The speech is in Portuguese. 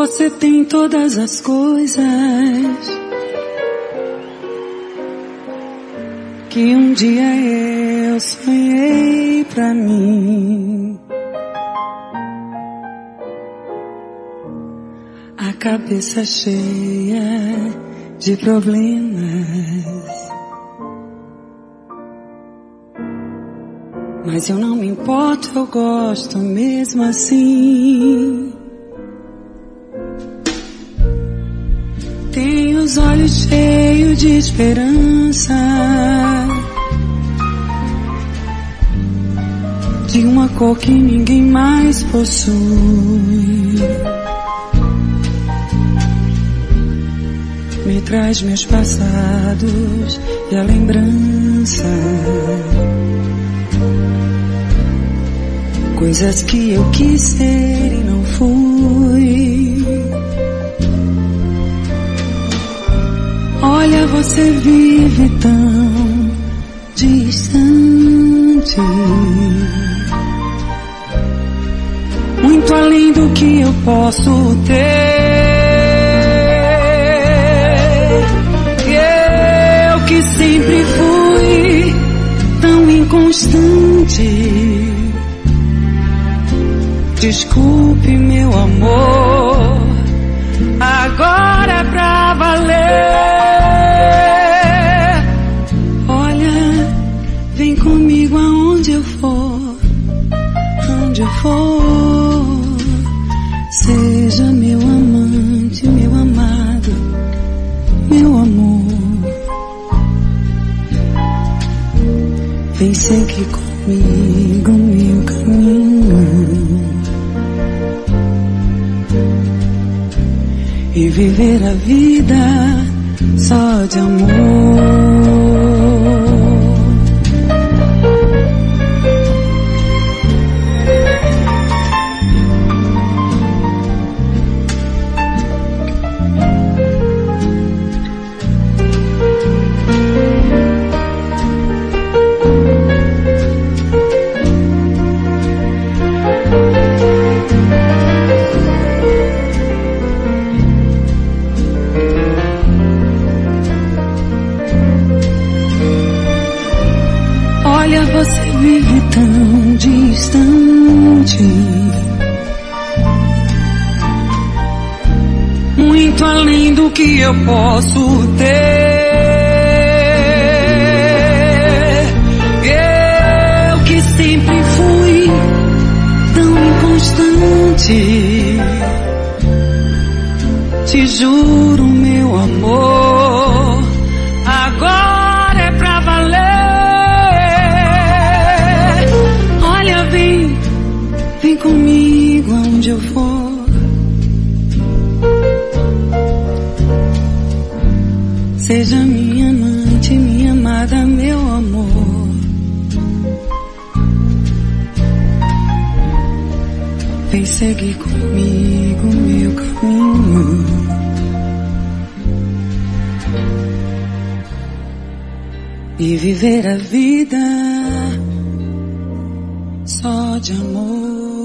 Você tem todas as coisas que um dia eu sonhei pra mim. A cabeça cheia de problemas, mas eu não me importo, eu gosto mesmo assim. Tenho os olhos cheios de esperança, de uma cor que ninguém mais possui. Me traz meus passados e a lembrança, coisas que eu quis ser e não fui. Olha, você vive tão distante, muito além do que eu posso ter. Eu que sempre fui tão inconstante. Desculpe, meu amor, agora é pra valer. Vem comigo aonde eu for, onde eu for. Seja meu amante, meu amado, meu amor. Vem seguir comigo meu caminho e viver a vida só de amor. Você vive tão distante, muito além do que eu posso ter. Eu que sempre fui tão inconstante, te juro, meu amor, agora é pra valer. Vem comigo aonde eu for. Seja minha amante, minha amada, meu amor. Vem seguir comigo meu caminho e viver a vida só de amor.